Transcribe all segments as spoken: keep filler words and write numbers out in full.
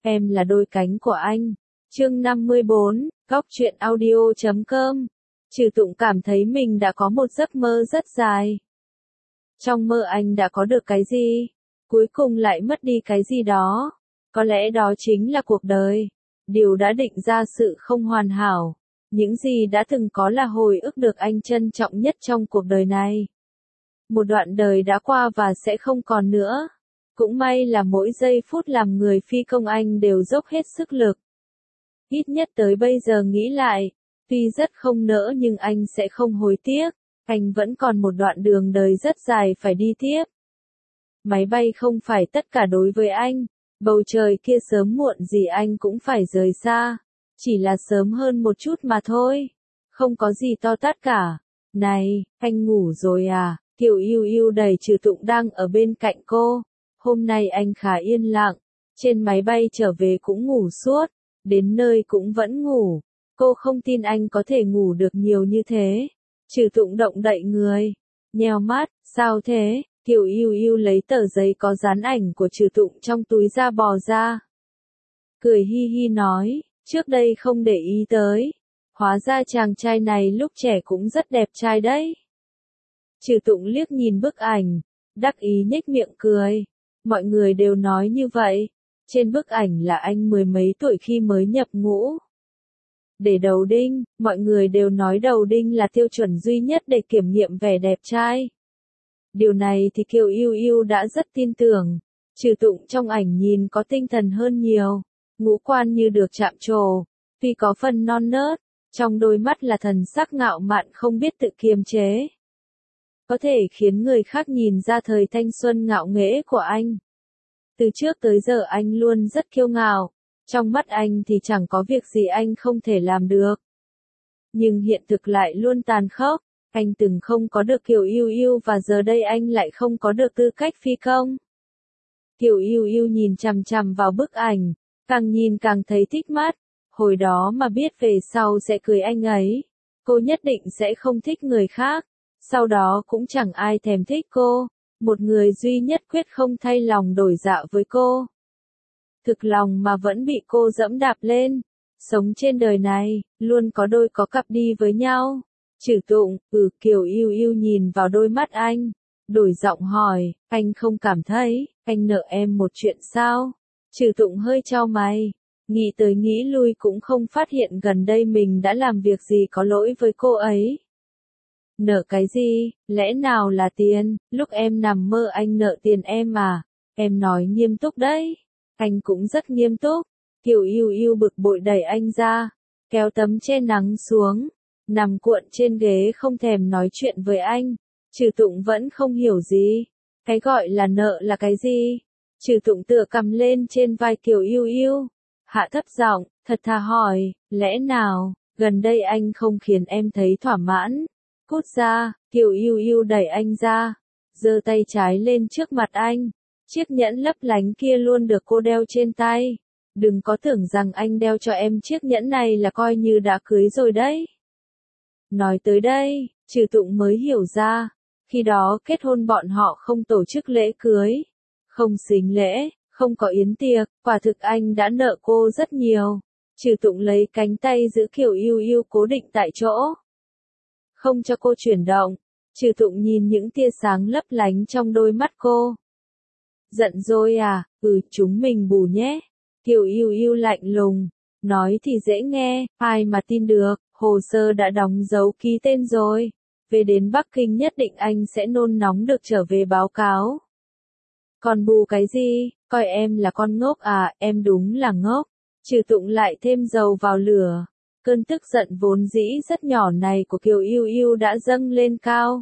em là đôi cánh của anh. Chương năm mươi bốn, Góc truyện audio chấm com. Trừ Tụng cảm thấy mình đã có một giấc mơ rất dài. Trong mơ anh đã có được cái gì? Cuối cùng lại mất đi cái gì đó? Có lẽ đó chính là cuộc đời. Điều đã định ra sự không hoàn hảo. Những gì đã từng có là hồi ức được anh trân trọng nhất trong cuộc đời này. Một đoạn đời đã qua và sẽ không còn nữa. Cũng may là mỗi giây phút làm người phi công anh đều dốc hết sức lực. Ít nhất tới bây giờ nghĩ lại, tuy rất không nỡ nhưng anh sẽ không hối tiếc. Anh vẫn còn một đoạn đường đời rất dài phải đi tiếp. Máy bay không phải tất cả đối với anh. Bầu trời kia sớm muộn gì anh cũng phải rời xa. Chỉ là sớm hơn một chút mà thôi. Không có gì to tát cả. Này, anh ngủ rồi à? Kiều Yêu Yêu đẩy Trừ Tụng đang ở bên cạnh cô. Hôm nay anh khá yên lặng. Trên máy bay trở về cũng ngủ suốt. Đến nơi cũng vẫn ngủ. Cô không tin anh có thể ngủ được nhiều như thế. Trừ Tụng động đậy người. Nheo mắt, sao thế? Kiều Yêu Yêu lấy tờ giấy có dán ảnh của Trừ Tụng trong túi ra bò ra. Cười hi hi nói, trước đây không để ý tới. Hóa ra chàng trai này lúc trẻ cũng rất đẹp trai đấy. Trừ Tụng liếc nhìn bức ảnh, đắc ý nhếch miệng cười. Mọi người đều nói như vậy. Trên bức ảnh là anh mười mấy tuổi khi mới nhập ngũ. Để đầu đinh, mọi người đều nói đầu đinh là tiêu chuẩn duy nhất để kiểm nghiệm vẻ đẹp trai. Điều này thì Kiều Yêu Yêu đã rất tin tưởng. Trừ Tụng trong ảnh nhìn có tinh thần hơn nhiều. Ngũ quan như được chạm trổ. Tuy có phần non nớt, trong đôi mắt là thần sắc ngạo mạn không biết tự kiềm chế. Có thể khiến người khác nhìn ra thời thanh xuân ngạo nghễ của anh. Từ trước tới giờ anh luôn rất kiêu ngạo. Trong mắt anh thì chẳng có việc gì anh không thể làm được. Nhưng hiện thực lại luôn tàn khốc. Anh từng không có được Kiều Yêu Yêu và giờ đây anh lại không có được tư cách phi công. Kiều Yêu Yêu nhìn chằm chằm vào bức ảnh, càng nhìn càng thấy thích mắt. Hồi đó mà biết về sau sẽ cưới anh ấy, cô nhất định sẽ không thích người khác. Sau đó cũng chẳng ai thèm thích cô. Một người duy nhất quyết không thay lòng đổi dạ với cô. Thực lòng mà vẫn bị cô dẫm đạp lên. Sống trên đời này, luôn có đôi có cặp đi với nhau. Trừ Tụng, ừ Kiều Yêu Yêu nhìn vào đôi mắt anh. Đổi giọng hỏi, anh không cảm thấy, anh nợ em một chuyện sao? Trừ Tụng hơi chau mày. Nghĩ tới nghĩ lui cũng không phát hiện gần đây mình đã làm việc gì có lỗi với cô ấy. Nợ cái gì, lẽ nào là tiền, lúc em nằm mơ anh nợ tiền em à? Em nói nghiêm túc đấy. Anh cũng rất nghiêm túc. Kiều Yêu Yêu bực bội đẩy anh ra, kéo tấm che nắng xuống, nằm cuộn trên ghế không thèm nói chuyện với anh. Trừ Tụng vẫn không hiểu gì. Cái gọi là nợ là cái gì? Trừ Tụng tựa cầm lên trên vai Kiều Yêu Yêu, hạ thấp giọng, thật thà hỏi, lẽ nào, gần đây anh không khiến em thấy thỏa mãn? Cút ra. Kiều Yêu Yêu đẩy anh ra, giơ tay trái lên trước mặt anh. Chiếc nhẫn lấp lánh kia luôn được cô đeo trên tay. Đừng có tưởng rằng anh đeo cho em chiếc nhẫn này là coi như đã cưới rồi đấy. Nói tới đây, Trừ Tụng mới hiểu ra. Khi đó kết hôn bọn họ không tổ chức lễ cưới, không sính lễ, không có yến tiệc, quả thực anh đã nợ cô rất nhiều. Trừ Tụng lấy cánh tay giữ Kiều Yêu Yêu cố định tại chỗ, không cho cô chuyển động. Trừ Tụng nhìn những tia sáng lấp lánh trong đôi mắt cô. Giận rồi à? Ừ, chúng mình bù nhé. Kiều Yêu Yêu lạnh lùng, nói thì dễ nghe, ai mà tin được, hồ sơ đã đóng dấu ký tên rồi. Về đến Bắc Kinh nhất định anh sẽ nôn nóng được trở về báo cáo. Còn bù cái gì, coi em là con ngốc à, em đúng là ngốc. Trừ Tụng lại thêm dầu vào lửa. Cơn tức giận vốn dĩ rất nhỏ này của Kiều Yêu Yêu đã dâng lên cao.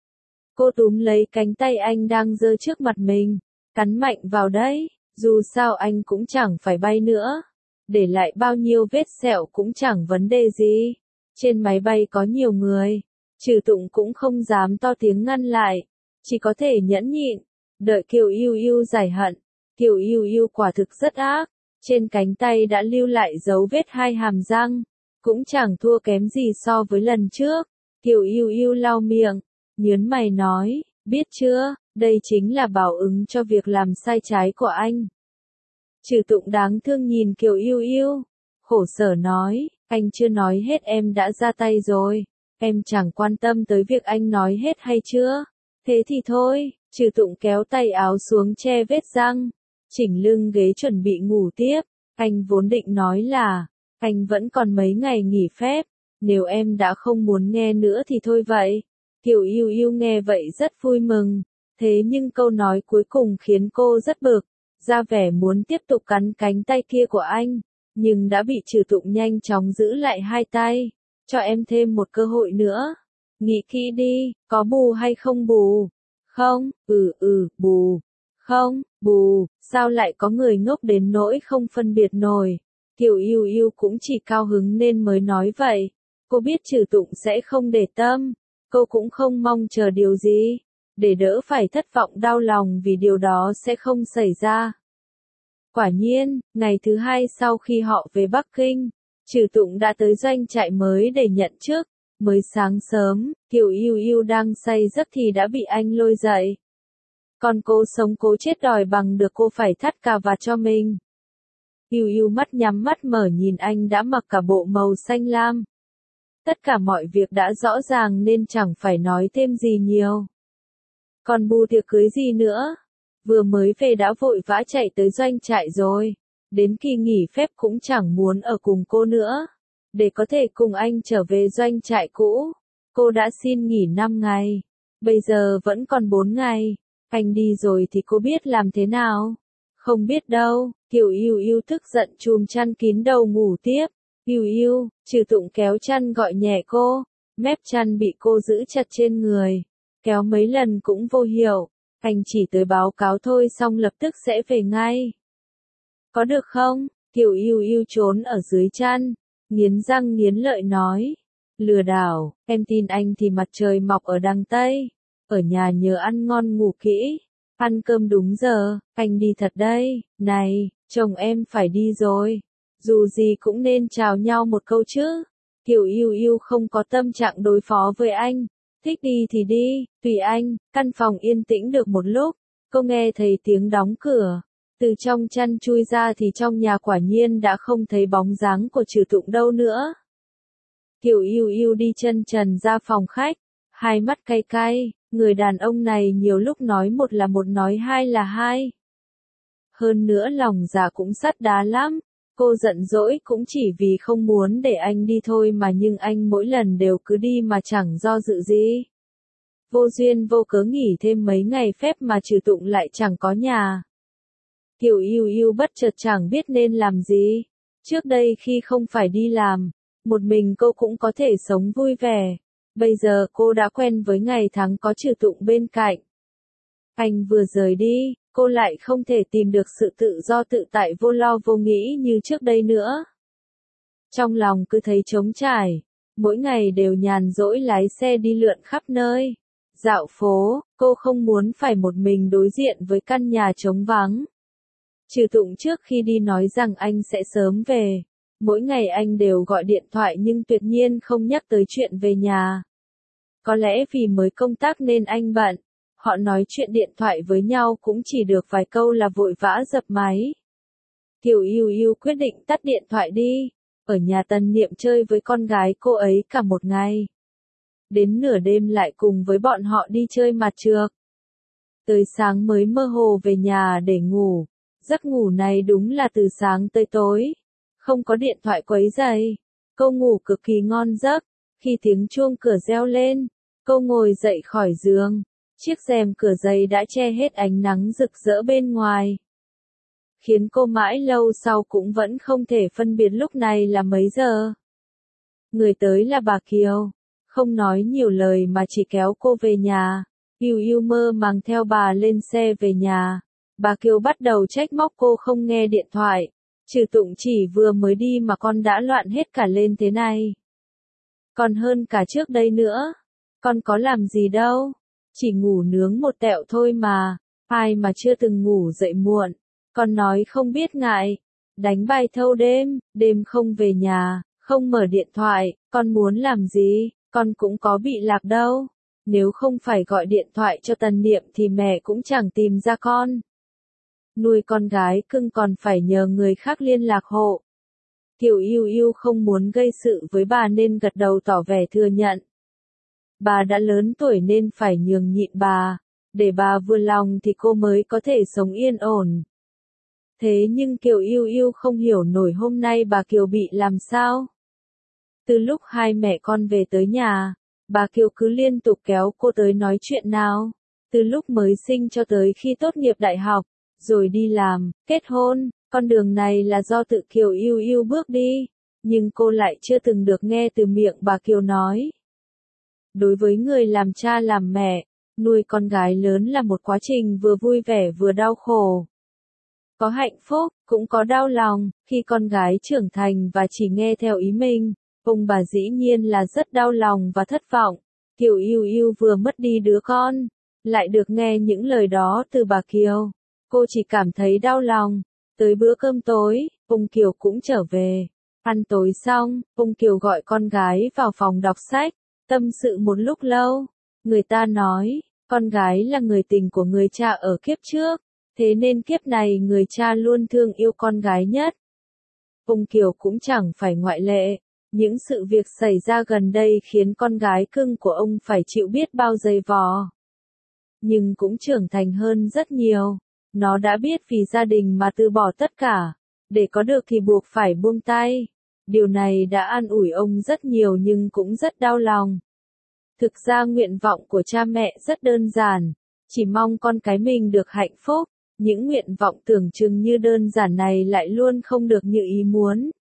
Cô túm lấy cánh tay anh đang giơ trước mặt mình, cắn mạnh vào đấy, dù sao anh cũng chẳng phải bay nữa. Để lại bao nhiêu vết sẹo cũng chẳng vấn đề gì. Trên máy bay có nhiều người. Trừ Tụng cũng không dám to tiếng ngăn lại, chỉ có thể nhẫn nhịn, đợi Kiều Yêu Yêu giải hận. Kiều Yêu Yêu quả thực rất ác, trên cánh tay đã lưu lại dấu vết hai hàm răng, cũng chẳng thua kém gì so với lần trước. Kiều Yêu Yêu lau miệng, nhớn mày nói, biết chưa, đây chính là báo ứng cho việc làm sai trái của anh. Trừ Tụng đáng thương nhìn Kiều Yêu Yêu, khổ sở nói, anh chưa nói hết em đã ra tay rồi, em chẳng quan tâm tới việc anh nói hết hay chưa, thế thì thôi. Trừ Tụng kéo tay áo xuống che vết răng, chỉnh lưng ghế chuẩn bị ngủ tiếp, anh vốn định nói là, anh vẫn còn mấy ngày nghỉ phép, nếu em đã không muốn nghe nữa thì thôi vậy. Kiều Yêu Yêu nghe vậy rất vui mừng, thế nhưng câu nói cuối cùng khiến cô rất bực, ra vẻ muốn tiếp tục cắn cánh tay kia của anh, nhưng đã bị Trừ Tụng nhanh chóng giữ lại hai tay, cho em thêm một cơ hội nữa, nghĩ kỹ đi, có bù hay không bù? Không, ừ ừ, bù. Không, bù, sao lại có người ngốc đến nỗi không phân biệt nổi. Kiều Yêu Yêu cũng chỉ cao hứng nên mới nói vậy. Cô biết Trừ Tụng sẽ không để tâm, cô cũng không mong chờ điều gì, để đỡ phải thất vọng đau lòng vì điều đó sẽ không xảy ra. Quả nhiên, ngày thứ hai sau khi họ về Bắc Kinh, Trừ Tụng đã tới doanh trại mới để nhận chức. Mới sáng sớm, Kiều Yêu Yêu đang say giấc thì đã bị anh lôi dậy. Còn cô sống cố chết đòi bằng được cô phải thắt cà vạt cho mình. Yêu Yêu mắt nhắm mắt mở nhìn anh đã mặc cả bộ màu xanh lam. Tất cả mọi việc đã rõ ràng nên chẳng phải nói thêm gì nhiều. Còn bù tiệc cưới gì nữa? Vừa mới về đã vội vã chạy tới doanh trại rồi. Đến kỳ nghỉ phép cũng chẳng muốn ở cùng cô nữa. Để có thể cùng anh trở về doanh trại cũ, cô đã xin nghỉ năm ngày. Bây giờ vẫn còn bốn ngày. Anh đi rồi thì cô biết làm thế nào? Không biết đâu. Kiều Yêu Yêu tức giận chùm chăn kín đầu ngủ tiếp. Yêu Yêu, Trừ Tụng kéo chăn gọi nhẹ cô. Mép chăn bị cô giữ chặt trên người. Kéo mấy lần cũng vô hiệu. Anh chỉ tới báo cáo thôi xong lập tức sẽ về ngay. Có được không? Kiều Yêu Yêu trốn ở dưới chăn, nghiến răng nghiến lợi nói. Lừa đảo, em tin anh thì mặt trời mọc ở đằng Tây. Ở nhà nhớ ăn ngon ngủ kỹ. Ăn cơm đúng giờ, anh đi thật đây. Này, chồng em phải đi rồi. Dù gì cũng nên chào nhau một câu chứ. Kiều Yêu Yêu không có tâm trạng đối phó với anh. Thích đi thì đi, tùy anh. Căn phòng yên tĩnh được một lúc, cô nghe thấy tiếng đóng cửa. Từ trong chăn chui ra thì trong nhà quả nhiên đã không thấy bóng dáng của Trừ Tụng đâu nữa. Kiều Yêu Yêu đi chân trần ra phòng khách, hai mắt cay cay, người đàn ông này nhiều lúc nói một là một nói hai là hai. Hơn nữa lòng dạ cũng sắt đá lắm, cô giận dỗi cũng chỉ vì không muốn để anh đi thôi mà nhưng anh mỗi lần đều cứ đi mà chẳng do dự gì. Vô duyên vô cớ nghỉ thêm mấy ngày phép mà Trừ Tụng lại chẳng có nhà. Kiều Yêu Yêu bất chợt chẳng biết nên làm gì. Trước đây khi không phải đi làm, một mình cô cũng có thể sống vui vẻ. Bây giờ cô đã quen với ngày tháng có Trừ Tụng bên cạnh. Anh vừa rời đi, cô lại không thể tìm được sự tự do tự tại vô lo vô nghĩ như trước đây nữa. Trong lòng cứ thấy trống trải, mỗi ngày đều nhàn rỗi lái xe đi lượn khắp nơi. Dạo phố, cô không muốn phải một mình đối diện với căn nhà trống vắng. Trừ Tụng trước khi đi nói rằng anh sẽ sớm về. Mỗi ngày anh đều gọi điện thoại nhưng tuyệt nhiên không nhắc tới chuyện về nhà. Có lẽ vì mới công tác nên anh bận. Họ nói chuyện điện thoại với nhau cũng chỉ được vài câu là vội vã dập máy. Kiều Yêu Yêu quyết định tắt điện thoại đi. Ở nhà Tần Niệm chơi với con gái cô ấy cả một ngày. Đến nửa đêm lại cùng với bọn họ đi chơi mặt trược. Tới sáng mới mơ hồ về nhà để ngủ. Giấc ngủ này đúng là từ sáng tới tối. Không có điện thoại quấy rầy. Cô ngủ cực kỳ ngon giấc. Khi tiếng chuông cửa reo lên, cô ngồi dậy khỏi giường. Chiếc rèm cửa dày đã che hết ánh nắng rực rỡ bên ngoài. Khiến cô mãi lâu sau cũng vẫn không thể phân biệt lúc này là mấy giờ. Người tới là bà Kiều. Không nói nhiều lời mà chỉ kéo cô về nhà. Yêu Yêu mơ màng theo bà lên xe về nhà. Bà Kiều bắt đầu trách móc cô không nghe điện thoại. Trừ Tụng chỉ vừa mới đi mà con đã loạn hết cả lên thế này. Còn hơn cả trước đây nữa. Con có làm gì đâu. Chỉ ngủ nướng một tẹo thôi mà. Ai mà chưa từng ngủ dậy muộn. Con nói không biết ngại. Đánh bài thâu đêm, đêm không về nhà, không mở điện thoại. Con muốn làm gì, con cũng có bị lạc đâu. Nếu không phải gọi điện thoại cho Tần Niệm thì mẹ cũng chẳng tìm ra con. nuôi con gái cưng còn phải nhờ người khác liên lạc hộ. Kiều Yêu Yêu không muốn gây sự với bà nên gật đầu tỏ vẻ thừa nhận. Bà đã lớn tuổi nên phải nhường nhịn bà, để bà vừa lòng thì cô mới có thể sống yên ổn. Thế nhưng Kiều Yêu Yêu không hiểu nổi hôm nay bà Kiều bị làm sao. Từ lúc hai mẹ con về tới nhà, bà Kiều cứ liên tục kéo cô tới nói chuyện nào. Từ lúc mới sinh cho tới khi tốt nghiệp đại học, rồi đi làm, kết hôn, con đường này là do tự Kiều Yêu Yêu bước đi, nhưng cô lại chưa từng được nghe từ miệng bà Kiều nói. Đối với người làm cha làm mẹ, nuôi con gái lớn là một quá trình vừa vui vẻ vừa đau khổ. Có hạnh phúc, cũng có đau lòng, khi con gái trưởng thành và chỉ nghe theo ý mình, ông bà dĩ nhiên là rất đau lòng và thất vọng. Kiều Yêu Yêu vừa mất đi đứa con, lại được nghe những lời đó từ bà Kiều. Cô chỉ cảm thấy đau lòng. Tới bữa cơm tối, ông Kiều cũng trở về. Ăn tối xong, ông Kiều gọi con gái vào phòng đọc sách, tâm sự một lúc lâu. Người ta nói, con gái là người tình của người cha ở kiếp trước, thế nên kiếp này người cha luôn thương yêu con gái nhất. Ông Kiều cũng chẳng phải ngoại lệ. Những sự việc xảy ra gần đây khiến con gái cưng của ông phải chịu biết bao dày vò. Nhưng cũng trưởng thành hơn rất nhiều. Nó đã biết vì gia đình mà từ bỏ tất cả. Để có được thì buộc phải buông tay. Điều này đã an ủi ông rất nhiều nhưng cũng rất đau lòng. Thực ra nguyện vọng của cha mẹ rất đơn giản. Chỉ mong con cái mình được hạnh phúc. Những nguyện vọng tưởng chừng như đơn giản này lại luôn không được như ý muốn.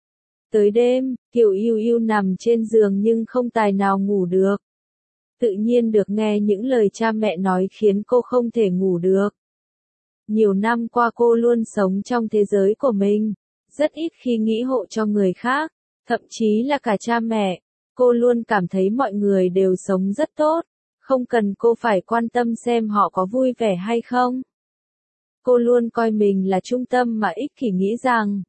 Tới đêm, Kiều Yêu Yêu nằm trên giường nhưng không tài nào ngủ được. Tự nhiên được nghe những lời cha mẹ nói khiến cô không thể ngủ được. Nhiều năm qua cô luôn sống trong thế giới của mình, rất ít khi nghĩ hộ cho người khác, thậm chí là cả cha mẹ. Cô luôn cảm thấy mọi người đều sống rất tốt, không cần cô phải quan tâm xem họ có vui vẻ hay không. Cô luôn coi mình là trung tâm mà ích kỷ nghĩ rằng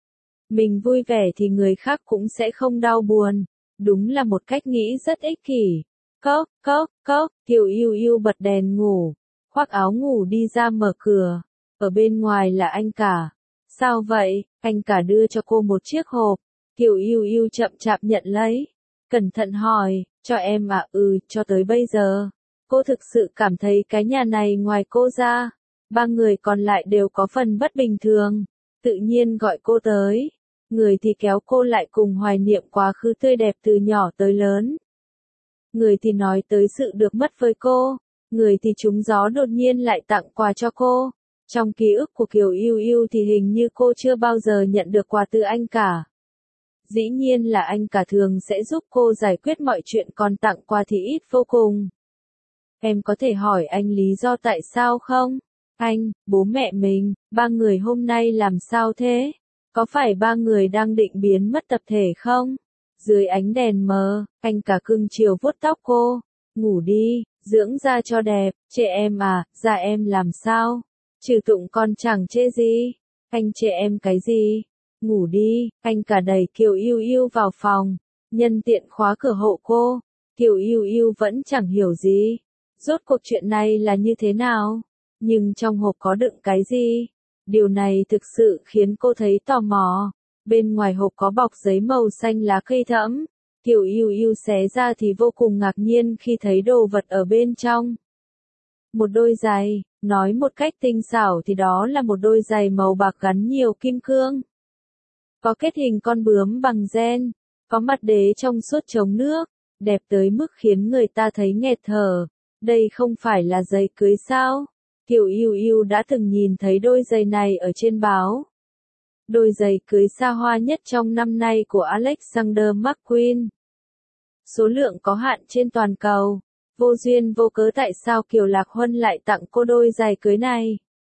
mình vui vẻ thì người khác cũng sẽ không đau buồn. Đúng là một cách nghĩ rất ích kỷ. Cốc, cốc, cốc, Kiều Yêu Yêu bật đèn ngủ, khoác áo ngủ đi ra mở cửa. Ở bên ngoài là anh cả. Sao vậy? Anh cả đưa cho cô một chiếc hộp. Kiều Yêu Yêu chậm chạp nhận lấy. Cẩn thận hỏi, cho em à? Ừ, cho tới bây giờ. Cô thực sự cảm thấy cái nhà này ngoài cô ra, ba người còn lại đều có phần bất bình thường. Tự nhiên gọi cô tới. Người thì kéo cô lại cùng hoài niệm quá khứ tươi đẹp từ nhỏ tới lớn. Người thì nói tới sự được mất với cô. Người thì trúng gió đột nhiên lại tặng quà cho cô. Trong ký ức của Kiều Yêu Yêu thì hình như cô chưa bao giờ nhận được quà từ anh cả. Dĩ nhiên là anh cả thường sẽ giúp cô giải quyết mọi chuyện, còn tặng quà thì ít vô cùng. Em có thể hỏi anh lý do tại sao không? Anh, bố mẹ mình, ba người hôm nay làm sao thế? Có phải ba người đang định biến mất tập thể không? Dưới ánh đèn mờ, anh cả cưng chiều vuốt tóc cô. Ngủ đi, dưỡng da cho đẹp, chê em à, da em làm sao? Trừ Tụng con chẳng chê gì. Anh chê em cái gì? Ngủ đi, anh cả đẩy Kiều Yêu Yêu vào phòng, nhân tiện khóa cửa hộ cô. Kiều Yêu Yêu vẫn chẳng hiểu gì. Rốt cuộc chuyện này là như thế nào? Nhưng trong hộp có đựng cái gì? Điều này thực sự khiến cô thấy tò mò. Bên ngoài hộp có bọc giấy màu xanh lá cây thẫm. Kiều Yêu Yêu xé ra thì vô cùng ngạc nhiên khi thấy đồ vật ở bên trong. Một đôi giày, nói một cách tinh xảo thì đó là một đôi giày màu bạc gắn nhiều kim cương. Có kết hình con bướm bằng gen, có mặt đế trong suốt chống nước, đẹp tới mức khiến người ta thấy nghẹt thở. Đây không phải là giày cưới sao? Kiều Yêu Yêu đã từng nhìn thấy đôi giày này ở trên báo. Đôi giày cưới xa hoa nhất trong năm nay của Alexander McQueen. Số lượng có hạn trên toàn cầu. Vô duyên vô cớ tại sao Kiều Lạc Huân lại tặng cô đôi giày cưới này?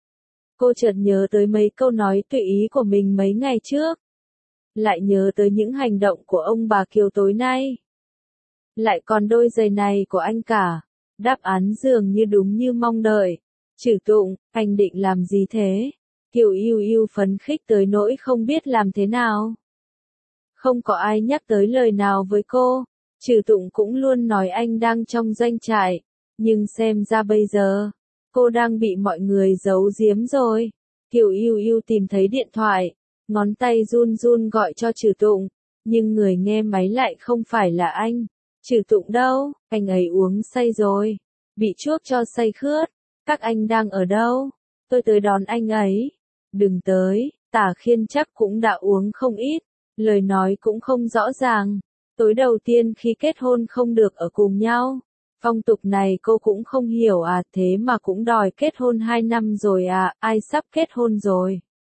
Cô chợt nhớ tới mấy câu nói tùy ý của mình mấy ngày trước. Lại nhớ tới những hành động của ông bà Kiều tối nay. Lại còn đôi giày này của anh cả. Đáp án dường như đúng như mong đợi. Trừ Tụng, anh định làm gì thế? Kiều Yêu Yêu phấn khích tới nỗi không biết làm thế nào. Không có ai nhắc tới lời nào với cô. Trừ Tụng cũng luôn nói anh đang trong doanh trại. Nhưng xem ra bây giờ, cô đang bị mọi người giấu giếm rồi. Tiểu Yêu Yêu tìm thấy điện thoại, ngón tay run run gọi cho Trừ Tụng, nhưng người nghe máy lại không phải là anh. Trừ Tụng đâu, anh ấy uống say rồi, bị chuốc cho say khướt. Các anh đang ở đâu? Tôi tới đón anh ấy. Đừng tới, Tả Khiên chắc cũng đã uống không ít, lời nói cũng không rõ ràng. Tối đầu tiên khi kết hôn không được ở cùng nhau. Phong tục này cô cũng không hiểu à, thế mà cũng đòi kết hôn hai năm rồi à, ai sắp kết hôn rồi?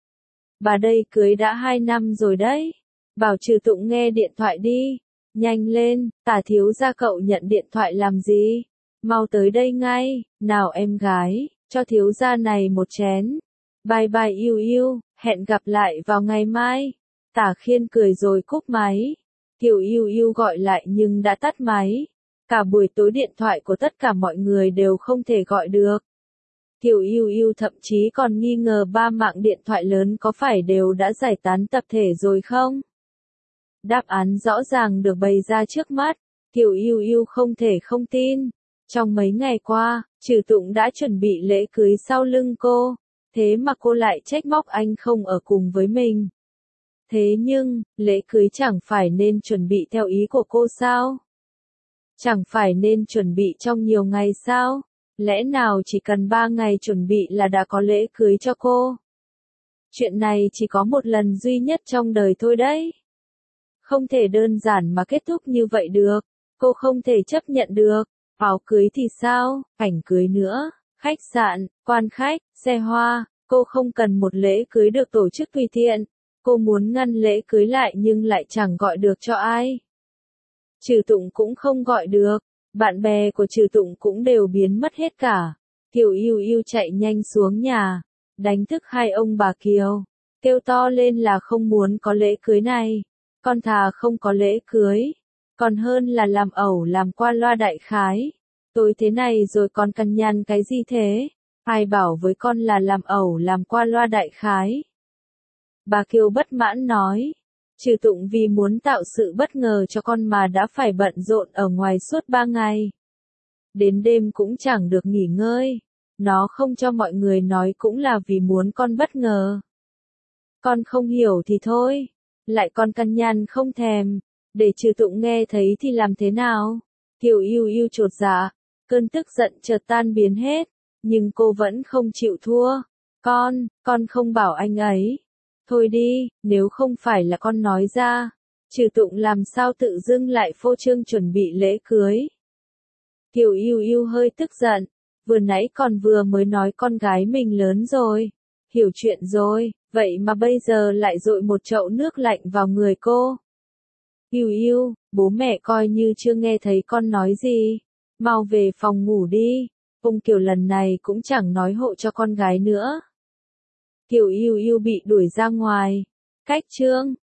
Bà đây cưới đã hai năm rồi đấy. Bảo Trừ Tụng nghe điện thoại đi. Nhanh lên, Tả thiếu gia cậu nhận điện thoại làm gì? Mau tới đây ngay, nào em gái, cho thiếu gia này một chén. Bye bye Yêu Yêu, hẹn gặp lại vào ngày mai. Tả Khiên cười rồi cúp máy. Tiểu Yêu Yêu gọi lại nhưng đã tắt máy. Cả buổi tối điện thoại của tất cả mọi người đều không thể gọi được. Tiểu Yêu Yêu thậm chí còn nghi ngờ ba mạng điện thoại lớn có phải đều đã giải tán tập thể rồi không? Đáp án rõ ràng được bày ra trước mắt. Tiểu Yêu Yêu không thể không tin. Trong mấy ngày qua, Trừ Tụng đã chuẩn bị lễ cưới sau lưng cô. Thế mà cô lại trách móc anh không ở cùng với mình. Thế nhưng, lễ cưới chẳng phải nên chuẩn bị theo ý của cô sao? Chẳng phải nên chuẩn bị trong nhiều ngày sao? Lẽ nào chỉ cần ba ngày chuẩn bị là đã có lễ cưới cho cô? Chuyện này chỉ có một lần duy nhất trong đời thôi đấy. Không thể đơn giản mà kết thúc như vậy được. Cô không thể chấp nhận được. Áo cưới thì sao? Ảnh cưới nữa. Khách sạn, quan khách, xe hoa. Cô không cần một lễ cưới được tổ chức tùy tiện. Cô muốn ngăn lễ cưới lại nhưng lại chẳng gọi được cho ai. Trừ Tụng cũng không gọi được. Bạn bè của Trừ Tụng cũng đều biến mất hết cả. Tiểu Yêu Yêu chạy nhanh xuống nhà, đánh thức hai ông bà Kiều, kêu to lên là không muốn có lễ cưới này. Con thà không có lễ cưới, còn hơn là làm ẩu làm qua loa đại khái. Tối thế này rồi còn cằn nhằn cái gì thế? Ai bảo với con là làm ẩu làm qua loa đại khái? Bà Kiều bất mãn nói. Trừ Tụng vì muốn tạo sự bất ngờ cho con mà đã phải bận rộn ở ngoài suốt ba ngày. Đến đêm cũng chẳng được nghỉ ngơi. Nó không cho mọi người nói cũng là vì muốn con bất ngờ. Con không hiểu thì thôi. Lại con cằn nhằn không thèm. Để Trừ Tụng nghe thấy thì làm thế nào? Tiểu Yêu Yêu chột dạ. Cơn tức giận chợt tan biến hết. Nhưng cô vẫn không chịu thua. Con, con không bảo anh ấy. Thôi đi, nếu không phải là con nói ra, Trừ Tụng làm sao tự dưng lại phô trương chuẩn bị lễ cưới. Tiểu Yêu Yêu hơi tức giận, vừa nãy còn vừa mới nói con gái mình lớn rồi, hiểu chuyện rồi, vậy mà bây giờ lại dội một chậu nước lạnh vào người cô. Yêu Yêu, bố mẹ coi như chưa nghe thấy con nói gì, mau về phòng ngủ đi, ông Kiều lần này cũng chẳng nói hộ cho con gái nữa. Tiểu Yêu Yêu bị đuổi ra ngoài. Cách chương